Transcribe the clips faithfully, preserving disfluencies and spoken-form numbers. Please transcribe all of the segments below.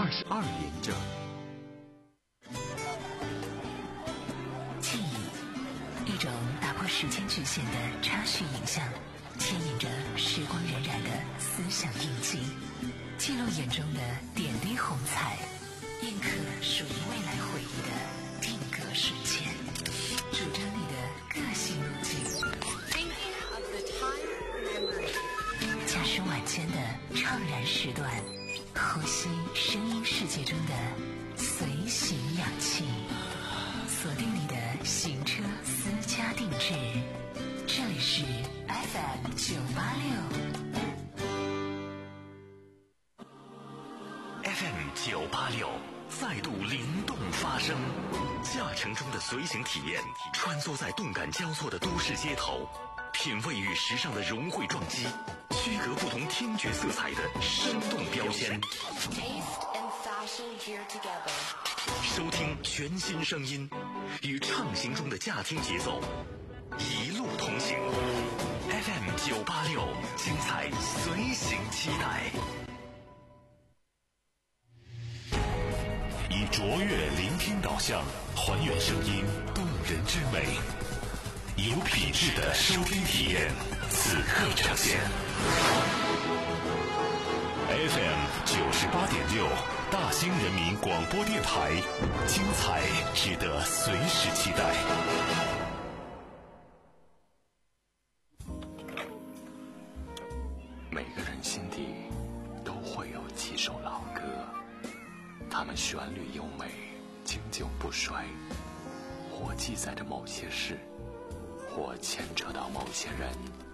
二十二点整。 记忆，一种打破时间局限的插叙影像，牵引着时光荏苒的思想印记，记录眼中的点滴红彩，印刻属于未来回忆的定格瞬间，主张你的个性路径。驾驶晚间的怅然时段，呼吸声音世界中的随行氧气，锁定你的行车私家定制。这里是 F M 九八六 F M 九八六再度灵动发声，驾乘中的随行体验，穿梭在动感交错的都市街头，品味与时尚的融汇撞击，区隔不同听觉色彩的生动标签，收听全新声音，与畅行中的驾听节奏一路同行。 F M 九八六，精彩随行期待。 以卓越聆听导向，还原声音动人之美，有品质的收听体验，此刻呈现。F M 九十八点六，大兴人民广播电台，精彩值得随时期待。 每个人心底都会有几首老歌，它们旋律优美，经久不衰，或记载着某些事，或牵扯到某些人。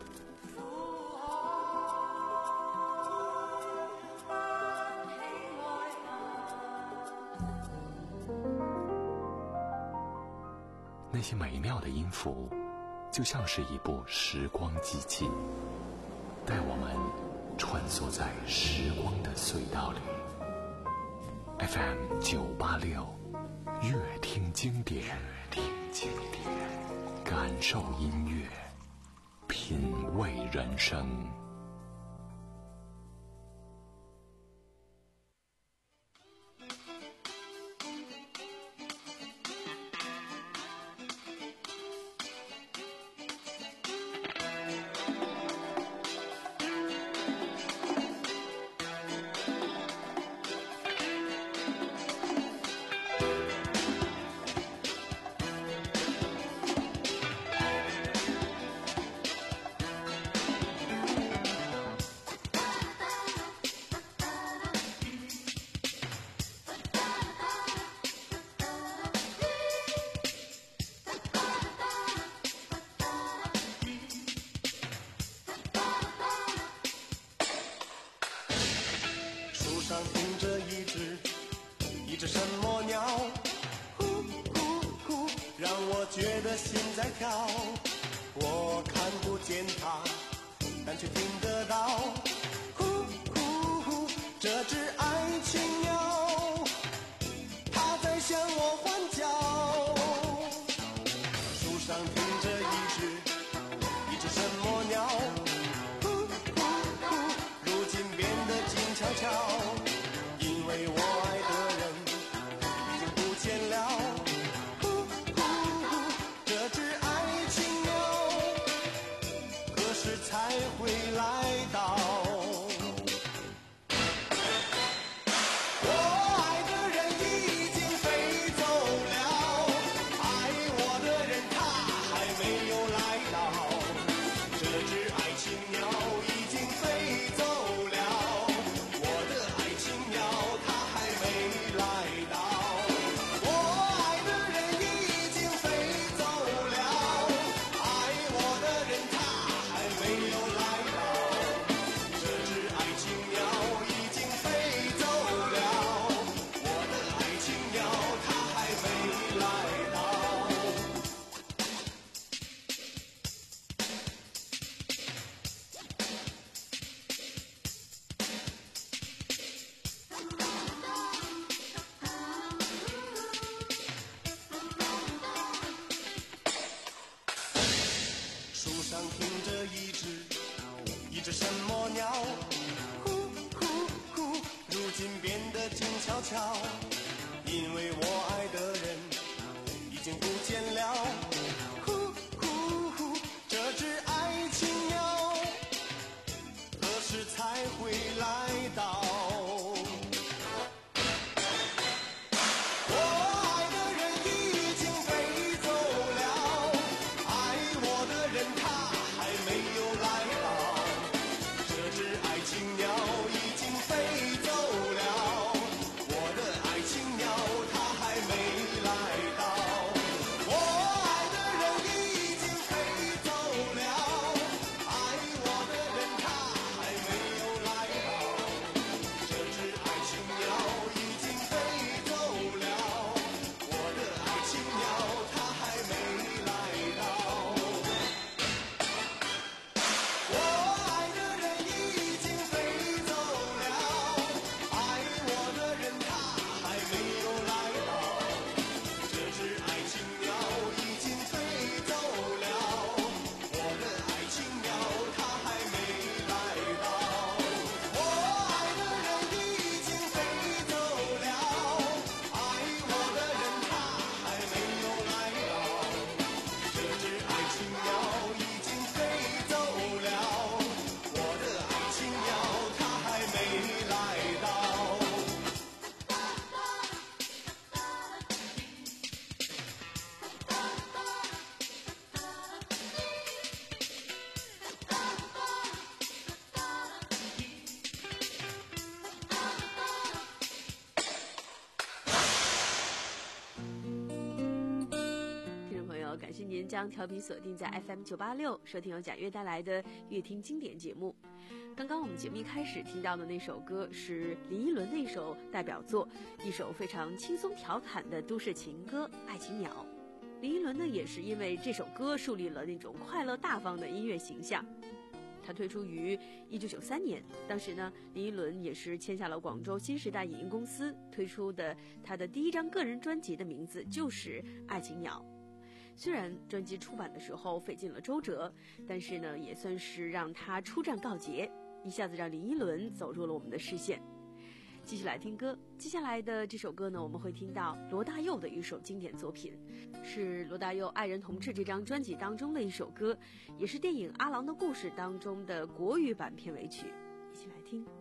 那些美妙的音符，就像是一部时光机器，带我们穿梭在时光的隧道里。F M 九八六，乐听经典，听经典，感受音乐，品味人生。 还没悄悄，因为我爱的人已经不见了。呼呼呼，这只爱情鸟何时才会来到？ 感谢您将调频锁定在 F M 九八六，收听由贾悦带来的乐听经典节目。刚刚我们节目一开始听到的那首歌是林依轮的一首代表作，一首非常轻松调侃的都市情歌《爱情鸟》。林依轮呢，也是因为这首歌树立了那种快乐大方的音乐形象。他推出于一九九三年，当时呢，林依轮也是签下了广州新时代影音公司推出的他的第一张个人专辑，的名字就是《爱情鸟》。虽然专辑出版的时候费尽了周折，但是呢，也算是让他出战告捷，一下子让林依轮走入了我们的视线。继续来听歌，接下来的这首歌呢，我们会听到罗大佑的一首经典作品，是罗大佑《爱人同志》这张专辑当中的一首歌，也是电影《阿郎的故事》当中的国语版片尾曲，一起来听。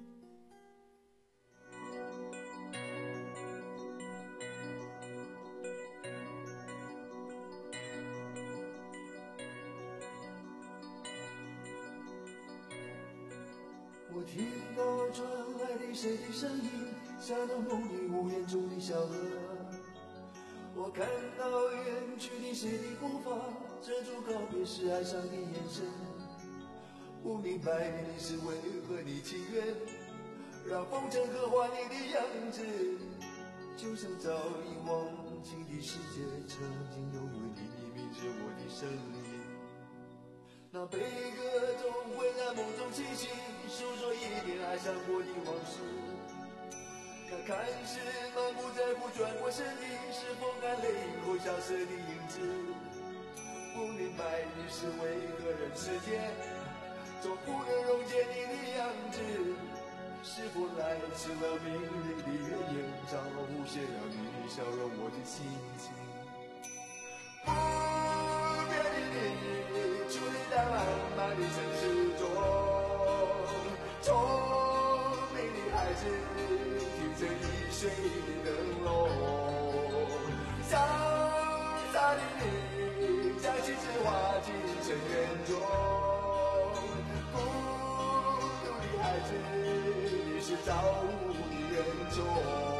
我听到传来的谁的声音，像那梦里屋檐中的小河。我看到远去的谁的步伐，遮住告别时哀伤的眼神。不明白你是为何你情愿让风尘刻画你的样子，就像早已忘情的世界曾经拥有你的名字，我的声音。那悲歌总会在梦中清醒，诉说一点爱上过的往事。那看似满不在乎转过身的，是风干泪后消失的影子。不明白你是为何人世间总不能溶解你的样子，是否来迟了明媚的月影，照无限了你的笑容，我的心情。不变的你伫立在漫漫的城市中，聪明的孩子听着易碎的灯笼，潇洒的你将心事化进尘缘中，孤独的孩子你是造物的人中。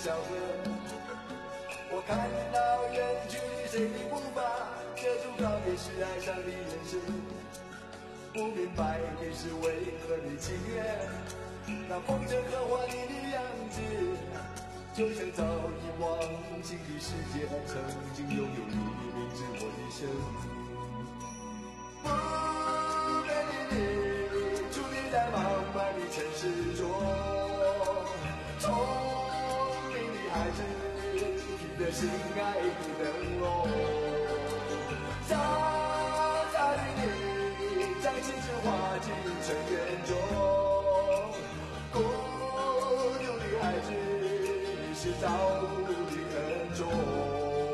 小河。我看到远去的谁的步伐，遮住告别时哀伤的人生。不明白的是为何你情愿，那风筝和华丽的样子，就像早已忘情的世界，曾经拥有你的名字，我的生命。不美丽的伫立在茫茫的城市中，聪明的孩子凭着心爱的灯笼，傻傻的你将青春化进尘缘中，孤独的孩子是造物的恩宠。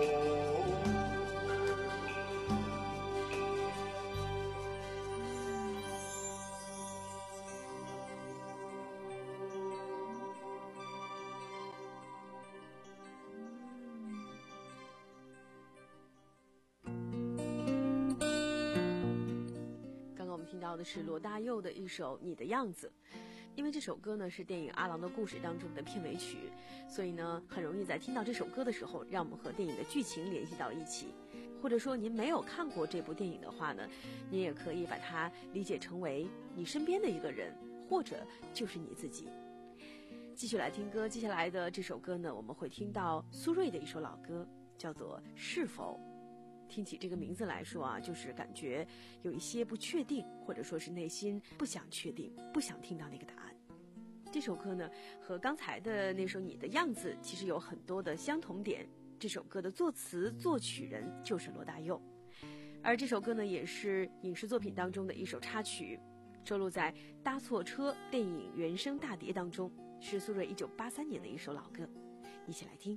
听到的是罗大佑的一首《你的样子》，因为这首歌呢是电影《阿郎的故事》当中的片尾曲，所以呢很容易在听到这首歌的时候，让我们和电影的剧情联系到一起。或者说您没有看过这部电影的话呢，您也可以把它理解成为你身边的一个人，或者就是你自己。继续来听歌，接下来的这首歌呢，我们会听到苏芮的一首老歌，叫做《是否》。听起这个名字来说啊，就是感觉有一些不确定，或者说是内心不想确定，不想听到那个答案。这首歌呢，和刚才的那首《你的样子》其实有很多的相同点。这首歌的作词作曲人就是罗大佑，而这首歌呢，也是影视作品当中的一首插曲，收录在《搭错车》电影原声大碟当中，是苏芮一九八三年的一首老歌，一起来听。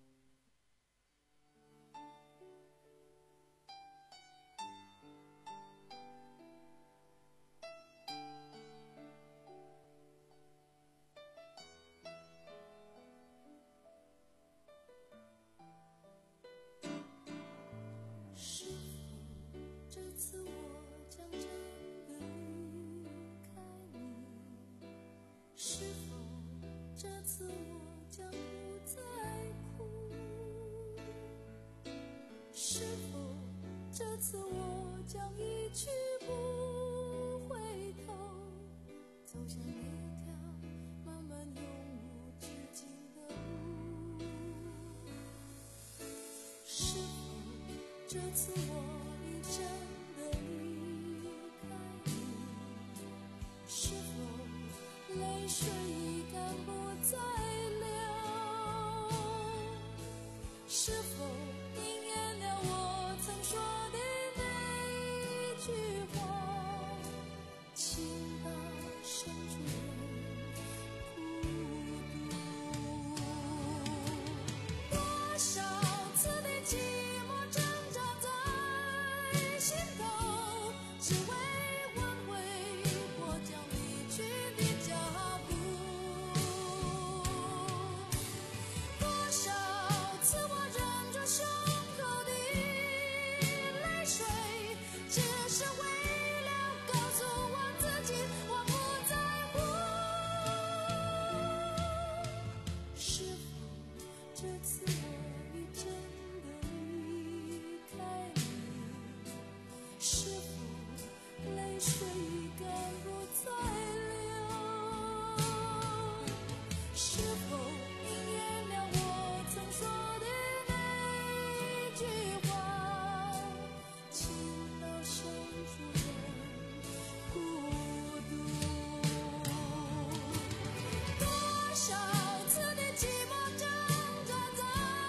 这次我已真的离开你，是否泪水已干不再流？是否应验了我曾说的那句话，情到深处人孤独。多少次的寂寞只为挽回我将离去的脚步，多少次我忍住胸口的泪水，只是为了告诉我自己我不在乎。是否这次我已真的离开你？是否泪水已干不再流？是否应验了我曾说的那句话，情到深处人孤独。多少次的寂寞挣扎在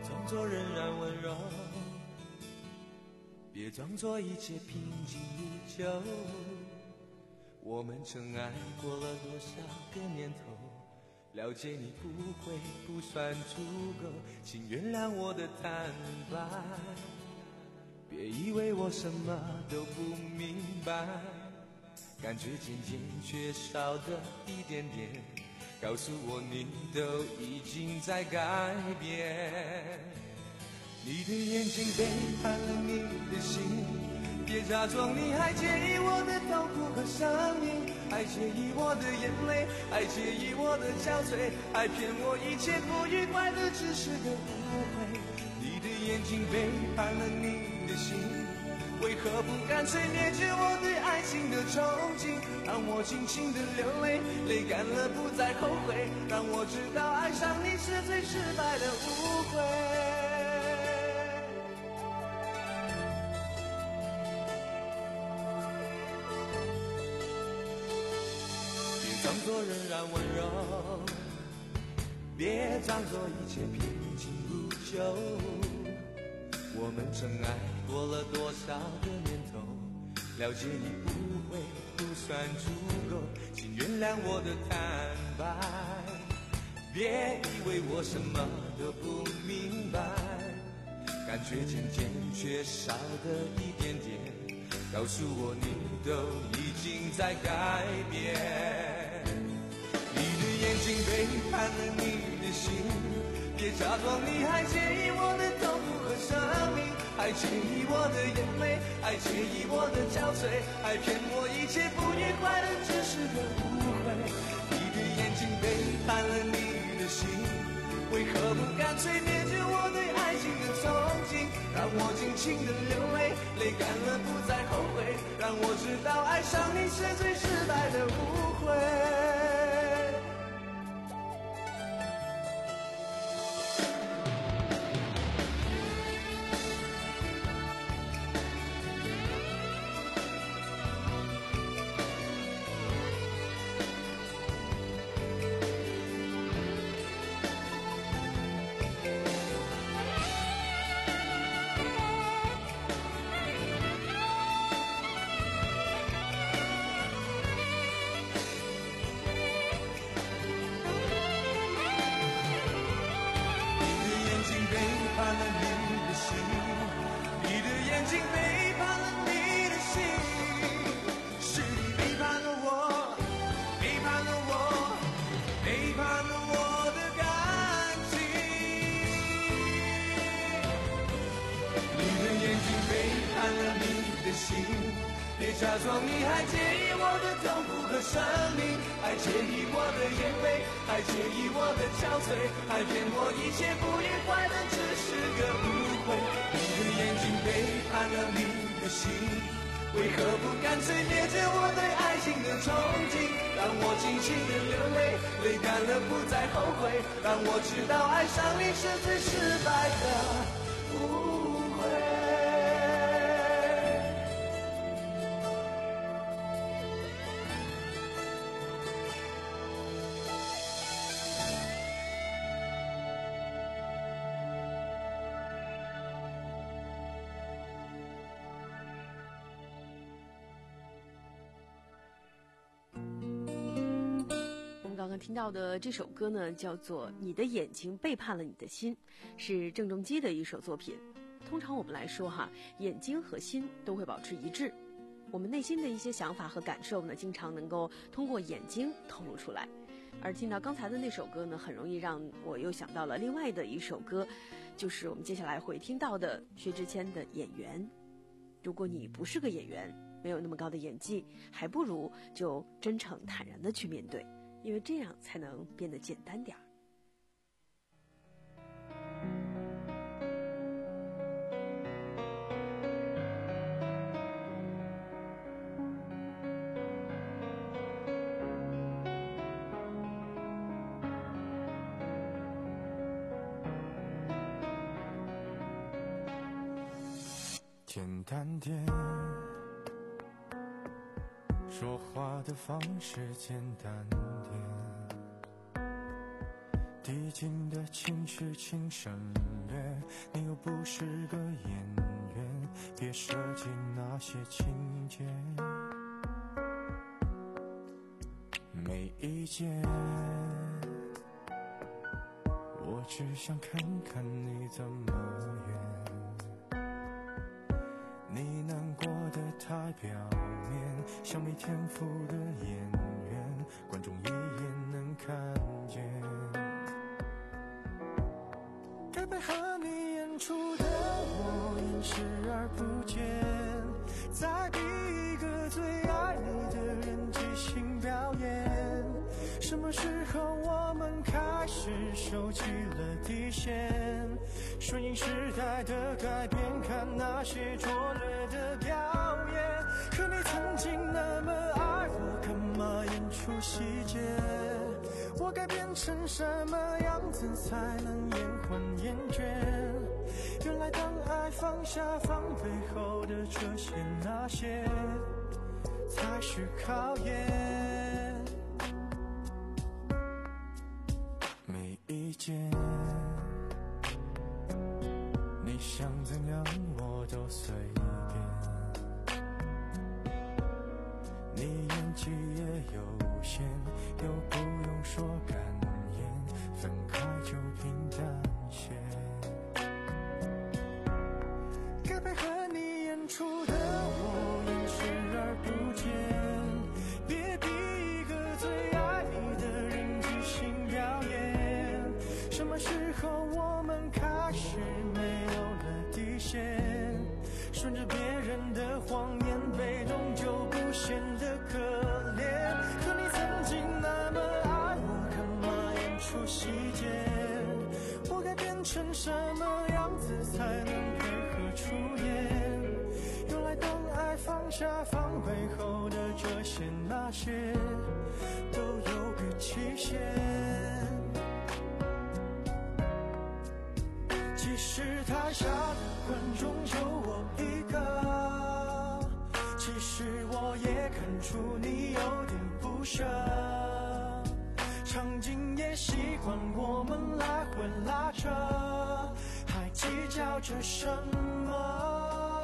装作仍然温柔，别装作一切平静如旧。我们曾爱过了多少个年头，了解你不会不算足够，请原谅我的坦白，别以为我什么都不明白，感觉渐渐缺少的一点点，告诉我你都已经在改变。你的眼睛背叛了你的心，别假装你还介意我的痛苦和生命，还介意我的眼泪，还介意我的憔悴，还骗我一切不愉快的只是个误会。你的眼睛背叛了你的心，为何不干脆灭绝我对爱情的憧憬，让我尽情的流泪，泪干了不再后悔，让我知道爱上你是最失败的误会。别装作仍然温柔，别装作一切平静如旧。我们曾爱过了多少个年头，了解你不会不算足够，请原谅我的坦白，别以为我什么都不明白，感觉渐渐缺少的一点点，告诉我你都已经在改变。你的眼睛背叛了你的心，别假装你还介意我的痛苦和生命，还介意我的眼泪，还介意我的憔悴，还骗我一切不愉快的只是个误会。你的眼睛背叛了你的心，为何不干脆灭绝我对爱情的憧憬，让我尽情的流泪，泪干了不再后悔，让我知道爱上你是最失败的误会。别假装你还介意我的痛苦和生命，还介意我的眼泪，还介意我的憔悴，还骗我一切不愉快的只是个误会。你的眼睛背叛了你的心，为何不干脆灭绝我对爱情的憧憬，让我尽情的流泪，泪干了不再后悔，让我知道爱上你是最失败的误会。 刚刚听到的这首歌呢，叫做《你的眼睛背叛了你的心》，是郑中基的一首作品。通常我们来说哈，眼睛和心都会保持一致，我们内心的一些想法和感受呢，经常能够通过眼睛透露出来。而听到刚才的那首歌呢，很容易让我又想到了另外的一首歌，就是我们接下来会听到的薛之谦的《演员》。如果你不是个演员，没有那么高的演技，还不如就真诚坦然的去面对，因为这样才能变得简单点儿。 简单点，说话的方式简单点，递进的情绪请省略， 你又不是个演员，别设计那些情节。没意见，我只想看看你怎么演。你难过的太表面，像没天赋的演员，观众一眼能看见。该配合你演出的我演视而不见，再逼一个最爱你的人即兴表演。什么时候我们开始收起了底线？顺应时代的改变，看那些拙劣的表演。可你曾经那么爱我，干嘛演出细节？我该变成什么样子才能延缓厌倦？原来当爱放下防备后的这些那些才是考验。没意见，你想怎样我都随便。你演技也有限，又不用说感言，分开就平淡些。该配合你演出的我演视而不见，别逼一个最爱你的人即兴表演。什么时候我们开始没有了底线？顺着别人的谎言，被动就不显得可怜。可你曾经那么爱我，干嘛演出细节？我该变成什么样子才能配合出演？原来当爱放下防备后的这些那些都有个期限。其实台下的观众就我一个，其实我也看出你有点不舍，场景也习惯我们来回拉扯，还计较着什么？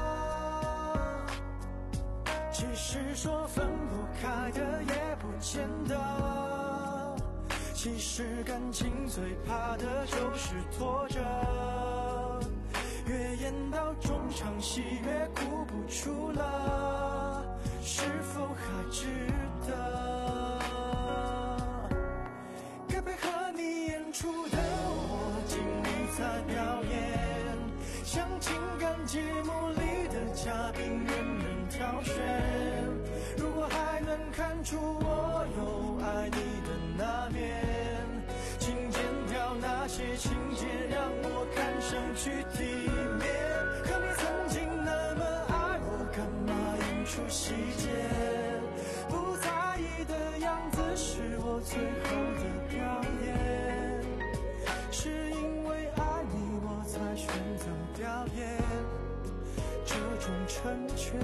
其实说分不开的也不见得，其实感情最怕的就是拖着，越演到中场戏越哭不出了，是否还值得？该配合你演出的我尽力在表演，像情感节目里的嘉宾任人挑选。如果还能看出我有爱你的那面，请剪掉那些情节，让我看上去体面。可你曾经那么爱我，干嘛演出细节？不在意的样子是我最后的表演，是因为爱你我才选择表演这种成全。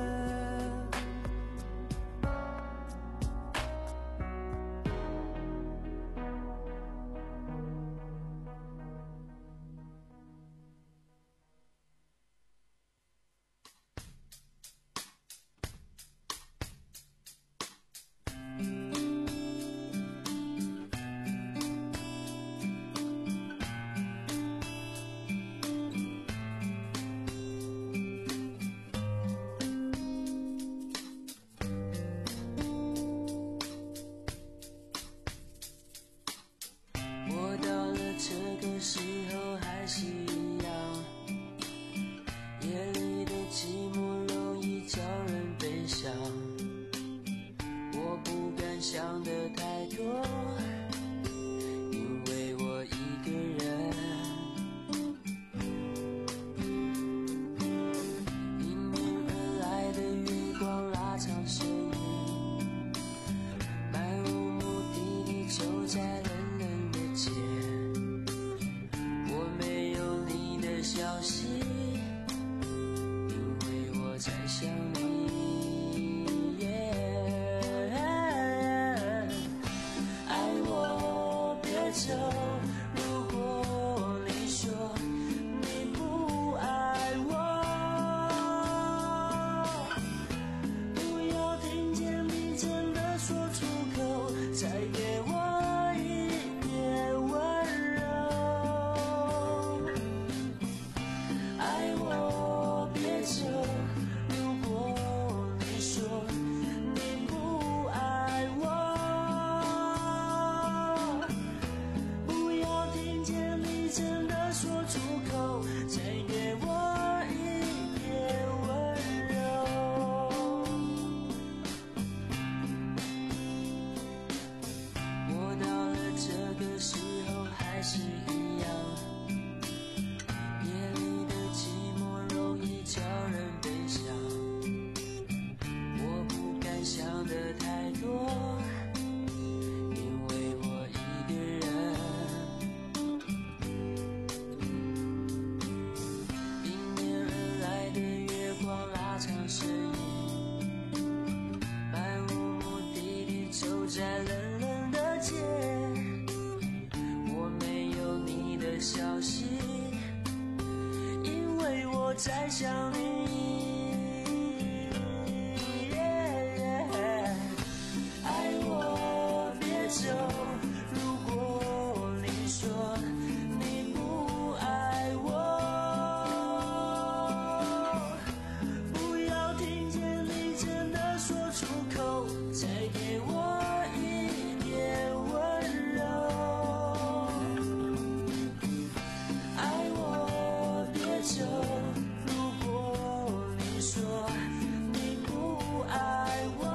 时候还是一样，夜里的寂寞容易叫人悲伤。我不敢想得太多，因为我一个人。迎面而来的月光拉长身影，漫无目的地走在冷冷的街。我没有理再想你，爱我别走，如果你说你不爱我，不要听见你真的说出口，再给我一点温柔。爱我别走，如果你说你不爱我，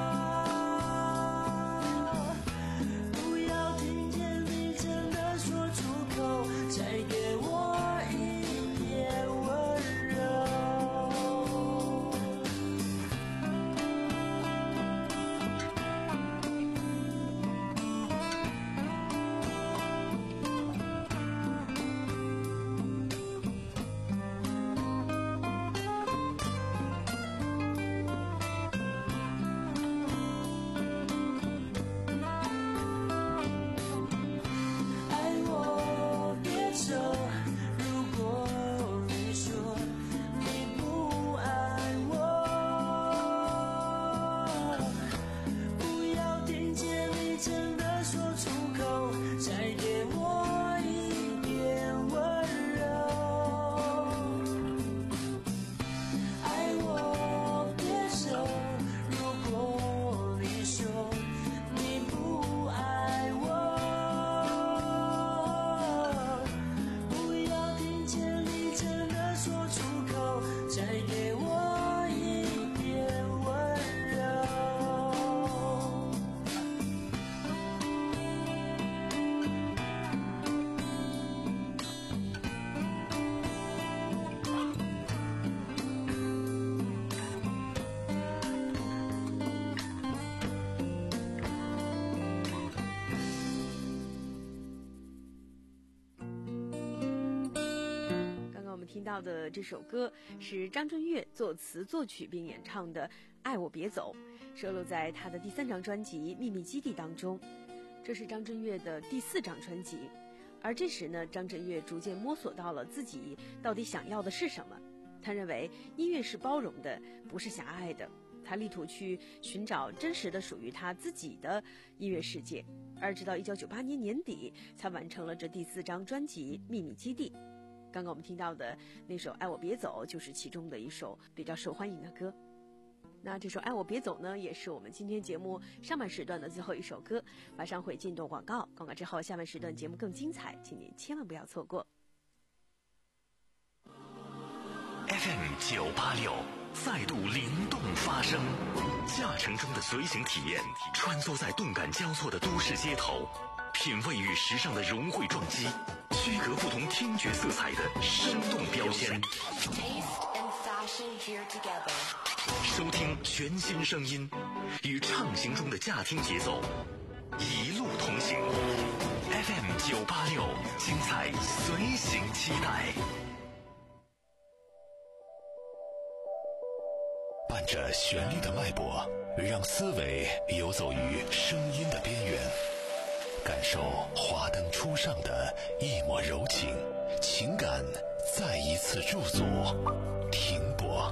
不要听见你真的说出口，再给我一点温柔。爱我别走，如果你说你不爱我，不要听见你真的说出口，再给我一点温柔。爱我别走，如果你说你不爱我，不要听见你真的说出口，再给我一点温柔。 刚刚我们听到的这首歌是张震岳作词作曲并演唱的《爱我别走》，收录在他的第三张专辑《秘密基地》当中。这是张震岳的第四张专辑，而这时呢，张震岳逐渐摸索到了自己到底想要的是什么。他认为音乐是包容的，不是狭隘的。他力图去寻找真实的属于他自己的音乐世界，而直到一九九八年年底才完成了这第四张专辑《秘密基地》。刚刚我们听到的那首《爱我别走》就是其中的一首比较受欢迎的歌。那这首《爱我别走》呢，也是我们今天节目上半时段的最后一首歌。马上会进段广告，广告之后下半时段节目更精彩，请您千万不要错过。 F M 九八六再度灵动发声，驾乘中的随行体验，穿梭在动感交错的都市街头，品味与时尚的融汇撞击，区隔不同听觉色彩的生动标签。收听全新声音，与畅行中的驾听节奏，一路同行。F M 九八六，精彩随行期待。 伴着旋律的脉搏，让思维游走于声音的边缘，感受华灯初上的一抹柔情，情感再一次驻足停泊。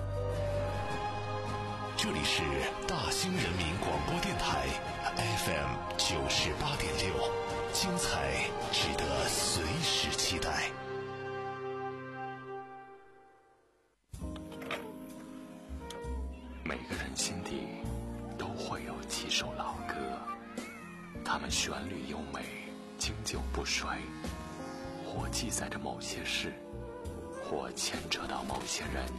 这里是大兴人民广播电台 F M 九十八点六，精彩值得随时期待。 每个人心底都会有几首老歌，它们旋律优美，经久不衰，或记载着某些事，或牵扯到某些人。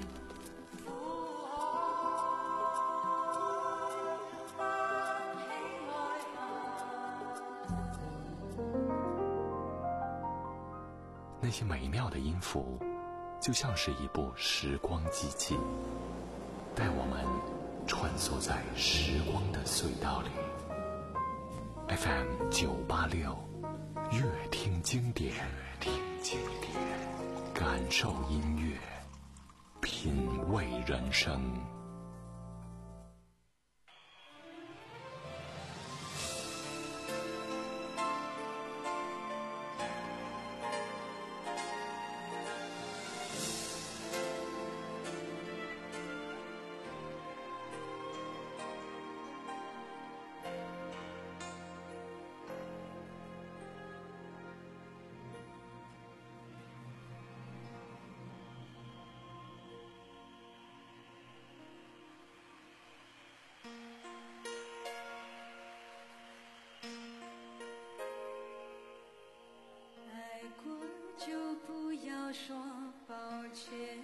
那些美妙的音符，就像是一部时光机器，带我们穿梭在时光的隧道里。F M 九八六，乐听经典，听经典，感受音乐，品味人生。 歉，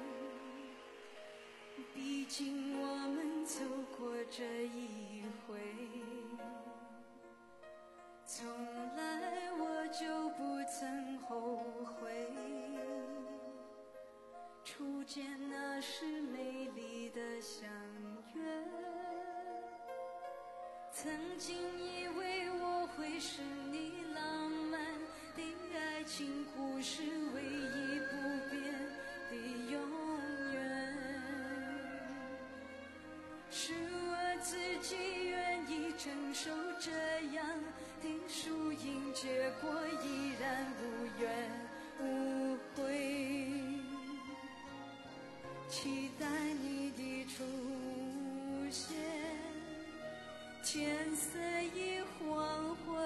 毕竟我们走过这一回，从来我就不曾后悔，初见那是美丽的相约，曾经以为我会是你浪漫的爱情故事唯一不变的永远，是我自己愿意承受这样的输赢，结果依然无怨无悔，期待你的出现，天色已黄昏，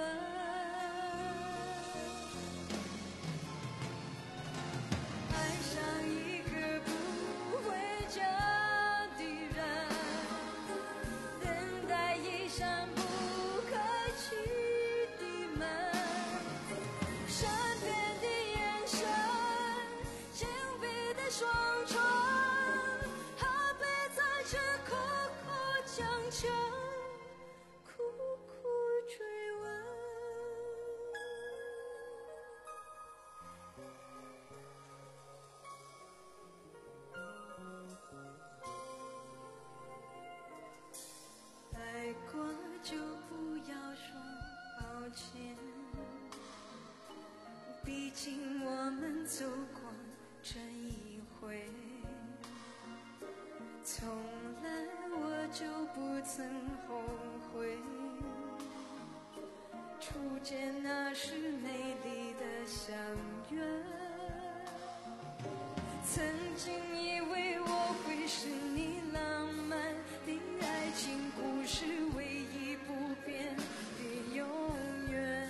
爱上一个不回家的人，等待一扇不开启的门，善变的眼神，紧闭的双唇，怕被在这苦苦强求，苦苦追问。爱过就不要说抱歉，毕竟我们走过这一回，从来我就不曾后悔，初见那是美丽的相约，曾经以为我会是你浪漫的爱情故事唯一不变的永远，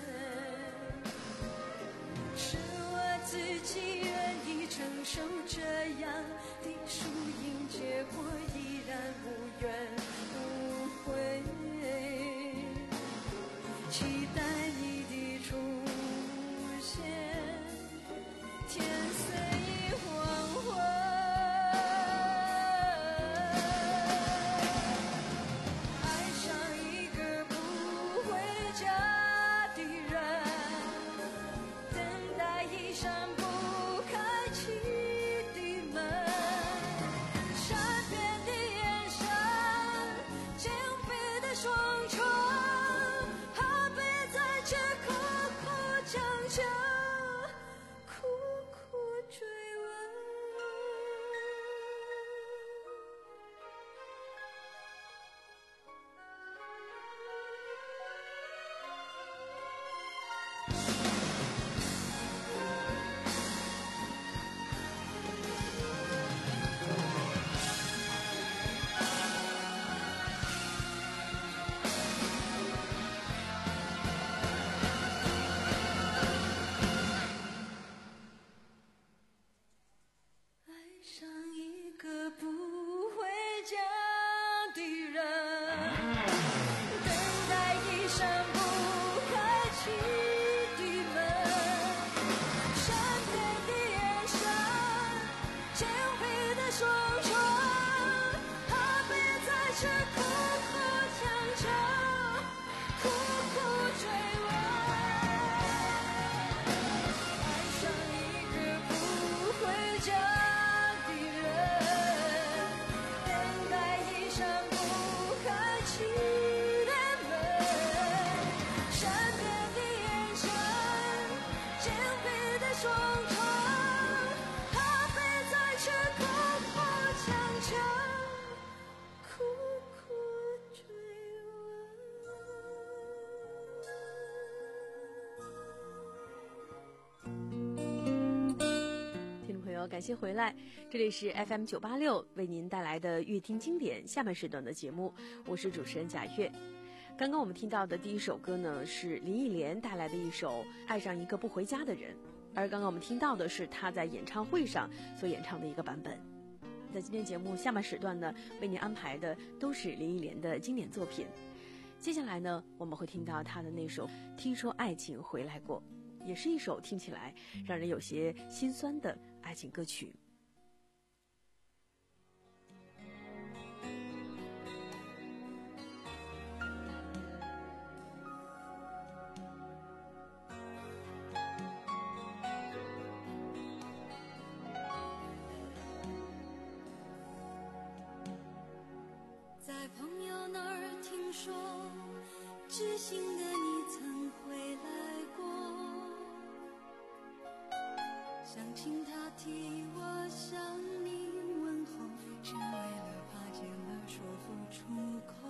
是我自己愿意承受这样的输赢，结果依然无怨无悔，期待你的出现，天色已黄昏，爱上一个不回家的人，等待一扇不开启的门，善变的眼神，紧闭的双唇，怕被在这苦苦强求，苦苦追问。爱上一个不回家的人，等待一扇不开启的门，善变的眼神，紧闭的双唇，怕被在这苦苦强求，苦苦追问。爱上一个不回家的人，等待一扇不开启的门，善变的眼神，紧闭的双唇，怕被在这苦苦强求，苦苦追听众朋友，感谢回来，这里是 F M 九八六为您带来的乐听经典下半时段的节目，我是主持人贾月。刚刚我们听到的第一首歌呢，是林忆莲带来的一首《爱上一个不回家的人》，而刚刚我们听到的是她在演唱会上所演唱的一个版本。在今天节目下半时段呢，为您安排的都是林忆莲的经典作品。接下来呢，我们会听到她的那首《听说爱情回来过》，也是一首听起来让人有些心酸的爱情歌曲。 替我向你问候，只为了怕见了说不出口。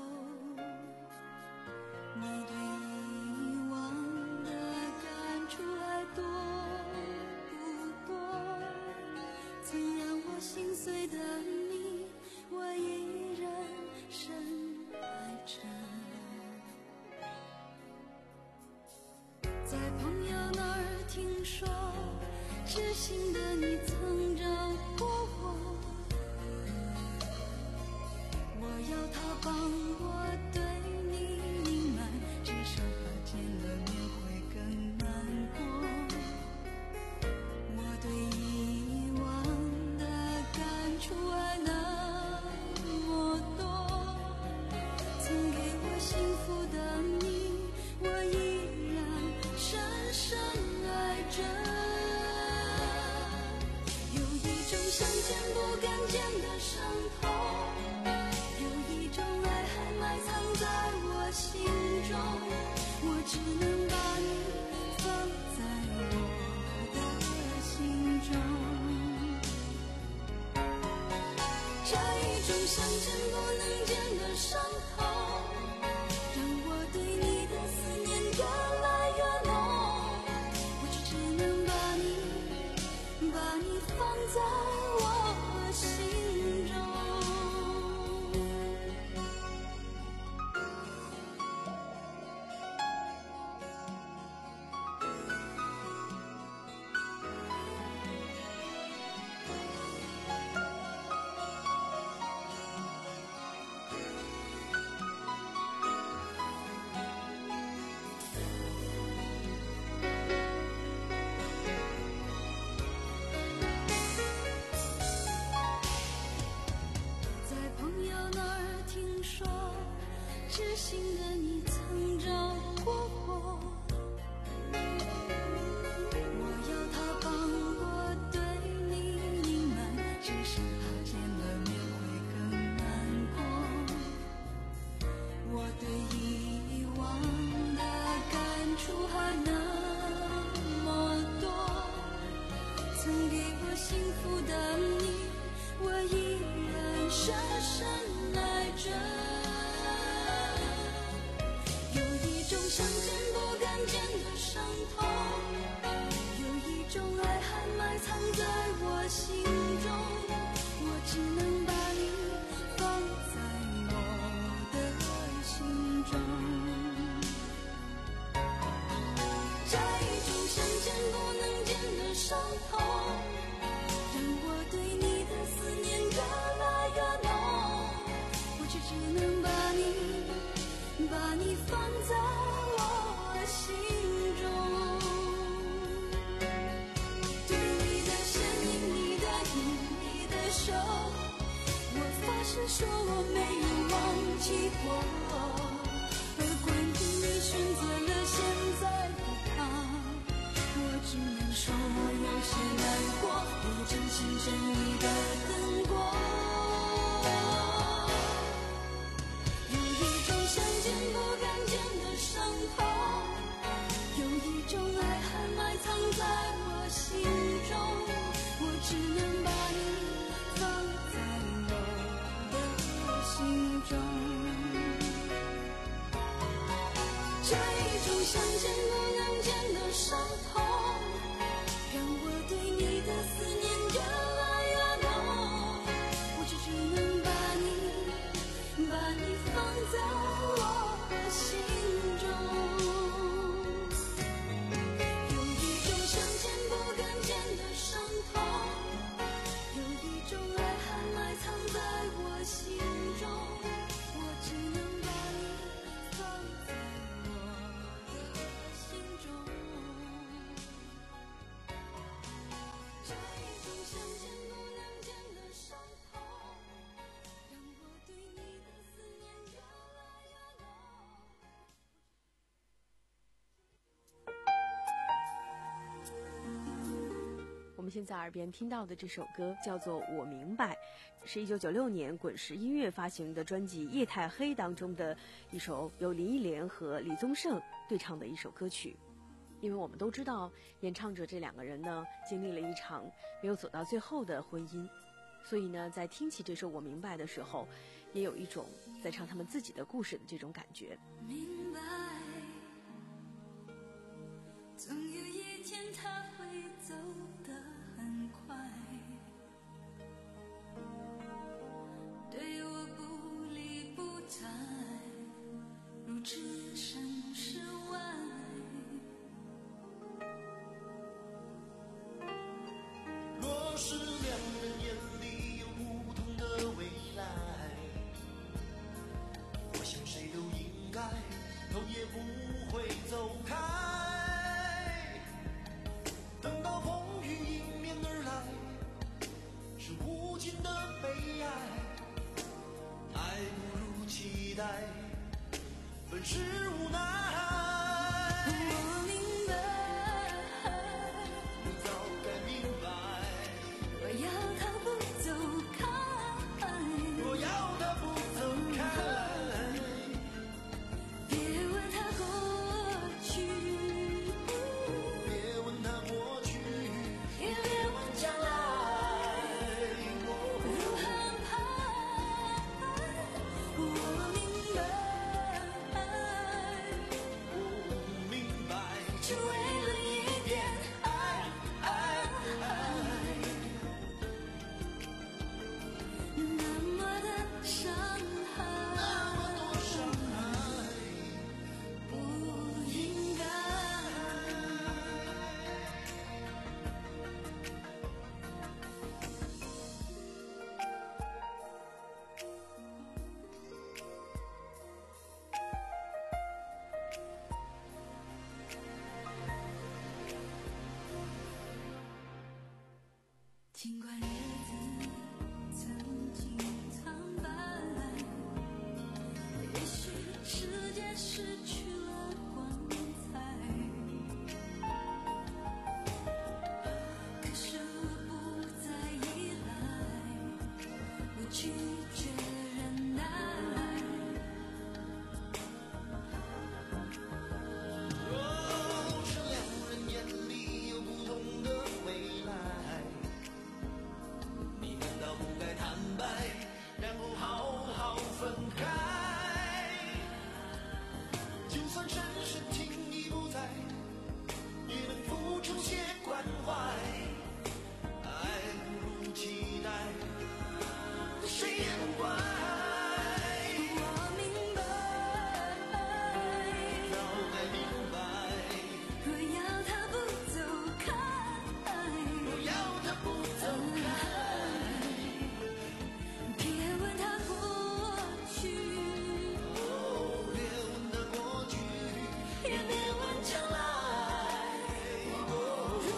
你对以往的感触还多不多？曾让我心碎的你，我依然深爱着。在朋友那儿听说，知心的你曾找过我，我要他帮我对你隐瞒，至少怕见了面会更难过。我对以往的感触还那么多，曾给我幸福的你，我依然深深爱着。想见不敢见的伤痛，有一种爱还埋藏在我心中，我只能把你放在我的心中。这一种想见不能见的伤痛，让我对你的思念越来越浓，我就只能把你把你放在知心的你曾找过我，我要他帮我对你隐瞒，只是怕见了面会更难过。我对以往的感触还那么多，曾给我幸福的你，我依然深深爱着。想见不敢见的伤痛，有一种爱还埋藏在我心中，我只能把你放在我的心中。这一种想见不能见的伤痛，让我对你的思念越来越浓，我却只能把你把你放在心中。对你的身影，你的影，你的手，我发誓说我没有忘记过。而关于你选择了现在的他，我只能说我有些难过，我真心真意的等过。有一种想见不敢见的伤痛，有一种爱还埋藏在我心中，我只能把你放在我的心中。这一种想见不能见的伤痛，让我对你的思念越来越浓，我就只能把你把你放在我的心中。 我们现在耳边听到的这首歌叫做《我明白》，是一九九六年滚石音乐发行的专辑《夜太黑》当中的一首由林忆莲和李宗盛对唱的一首歌曲。 因为我们都知道演唱者这两个人呢经历了一场没有走到最后的婚姻，所以呢在听起这首《我明白》的时候，也有一种在唱他们自己的故事的这种感觉。 明白，总有一天他会走得很快，对我不理不睬，如置身事外。 若是两人眼里有不同的未来，我想谁都应该头也不会走开。等到风雨迎面而来，是无尽的悲哀。爱不如期待，本是无奈。 我明白， 你早该明白， 我要他不走开， 我要他不走开。 别问他过去， 别问他过去， 也别问将来如何安排。我明白， 我明白， 只为了一点爱，爱，爱，那么的伤害， 那么多伤害， 不应该。尽管日子曾经苍白，也许世界失去了光彩，可是我不再依赖，我拒绝忍耐。 若是两人眼里有不同的未来，你难道不该坦白，然后好好分开？就算身世轻易不在，也能付出些关怀。爱不如期待，谁也不怪。 我明白， 早该明白， 若要他不走开， 我要他不走开。 别问他过去， 别问他过去， 也别问将来如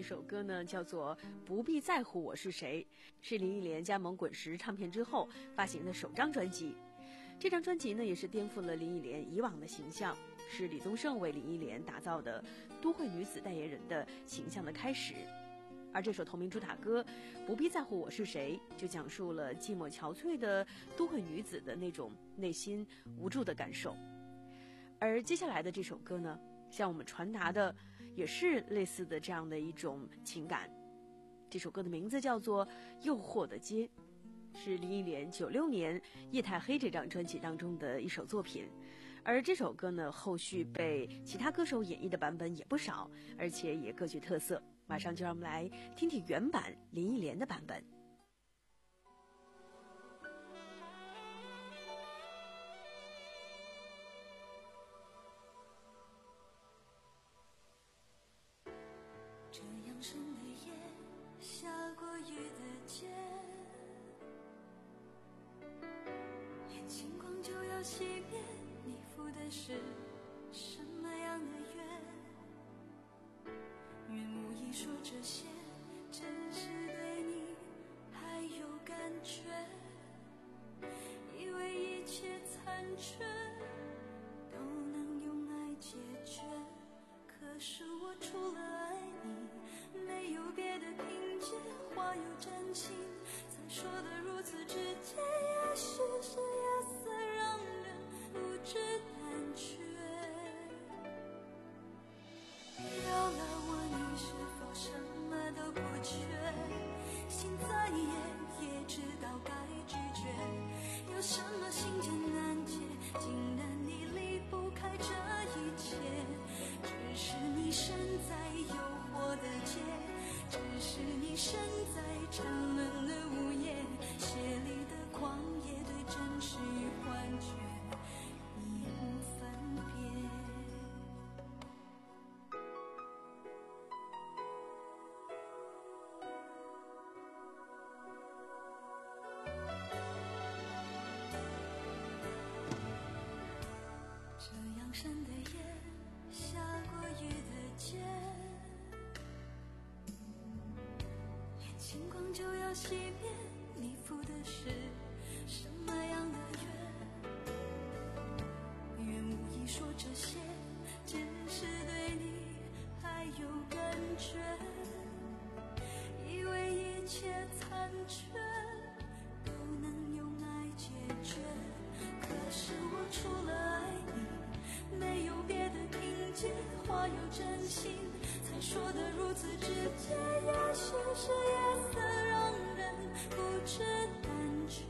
首歌呢叫做《不必在乎我是谁》，是林忆莲加盟滚石唱片之后发行的首张专辑。这张专辑呢也是颠覆了林忆莲以往的形象，是李宗盛为林忆莲打造的都会女子代言人的形象的开始。而这首同名主打歌《不必在乎我是谁》就讲述了寂寞憔悴的都会女子的那种内心无助的感受。而接下来的这首歌呢，向我们传达的也是类似的这样的一种情感。这首歌的名字叫做《诱惑的街》，是林忆莲九六年《夜太黑》这张专辑当中的一首作品。而这首歌呢，后续被其他歌手演绎的版本也不少，而且也各具特色。马上就让我们来听听原版林忆莲的版本。 这样深的夜，下过雨的街，眼睛光就要熄灭，你赴的是什么样的约？愿无意说这些，只是对你还有感觉，以为一切残缺都能用爱解决，可是我除了爱你，没有别的凭借，话又真情，才说得如此直接，也许是夜色让人不知胆怯。要了我，你是否什么都不缺？心再野也知道该拒绝，有什么心结难解，竟然你离不开这一切。只是你身在诱惑的街，只是你身在沉沦的午夜，血里的狂野对真实与幻觉已无分别。这样深的夜，下过雨的街，眼睛光就要熄灭，你赴的是什么样的约？愿无意说这些，只是对你还有感觉，以为一切残缺都能用爱解决，可是我除了爱你，没有别的凭借，话有真心，才说得如此直接，也许是夜色让人不知胆怯。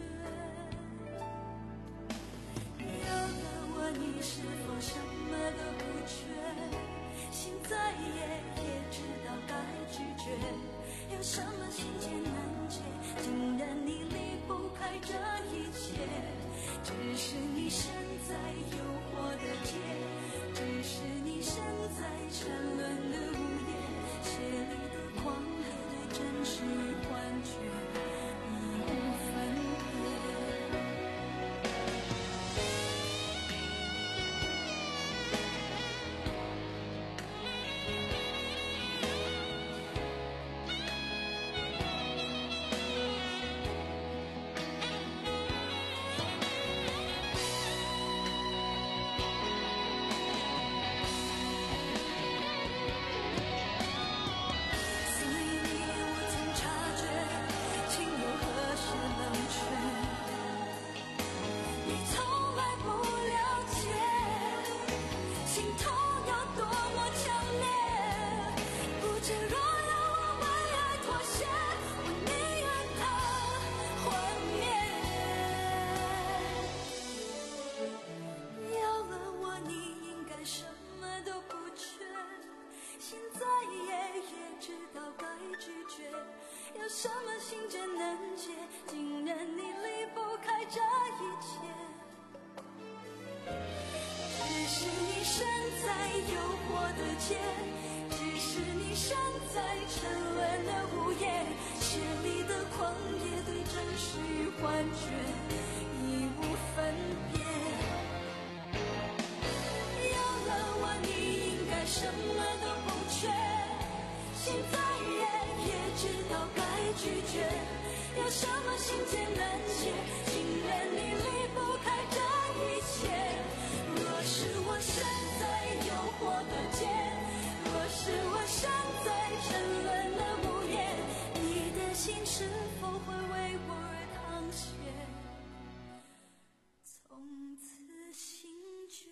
有了我，你是否什么都不缺？心再野也知道该拒绝，有什么心结难解，竟然你离不开这一切。只是你身在诱惑的街，只是你身在沉沦的午夜，血里的狂野对真实与幻觉已无分别。有什么心结难解，竟然你离不开这一切。只是你身在诱惑的街，只是你身在沉沦的午夜，血里的狂野对真实与幻觉已无分别。有了我，你应该什么都不缺，现在拒绝，有什么心艰难写？情愿你离不开这一切。若是我身在诱惑的街，若是我身在沉沦的午夜，你的心是否会为我而淌血？从此心决。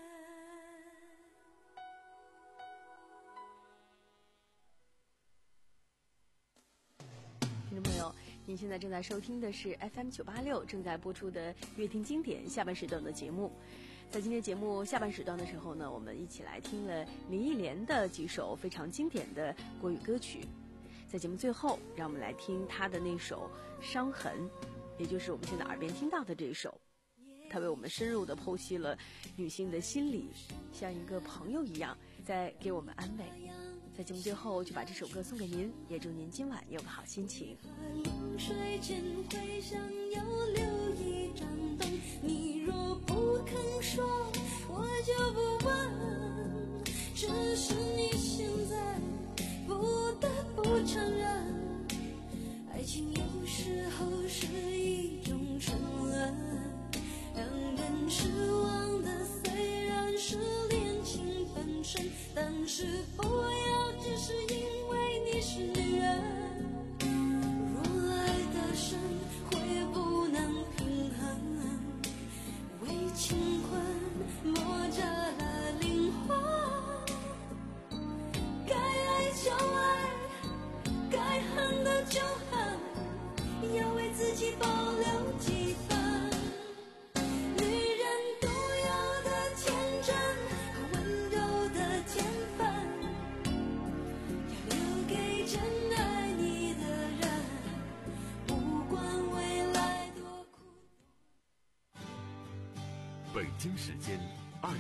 听众朋友，您现在正在收听的是 F M 九八六正在播出的乐听经典下半时段的节目。在今天节目下半时段的时候呢，我们一起来听了林忆莲的几首非常经典的国语歌曲。在节目最后，让我们来听她的那首《伤痕》，也就是我们现在耳边听到的这一首。她为我们深入地剖析了女性的心理，像一个朋友一样在给我们安慰。在节目最后就把这首歌送给您，也祝您今晚有个好心情。 流水间会想要留一盏灯，你若不肯说，我就不问。只是你现在不得不承认，爱情有时候是一种沉沦，让人失望的虽然是恋情本身，但是不要只是因为你是女人。若爱的深会不能平衡，为情困磨折了灵魂。该爱就爱，该恨的就恨，要为自己保留几分。女人独有的天真和温柔的天分，要留给真爱你的人，不管未来多苦。 北京时间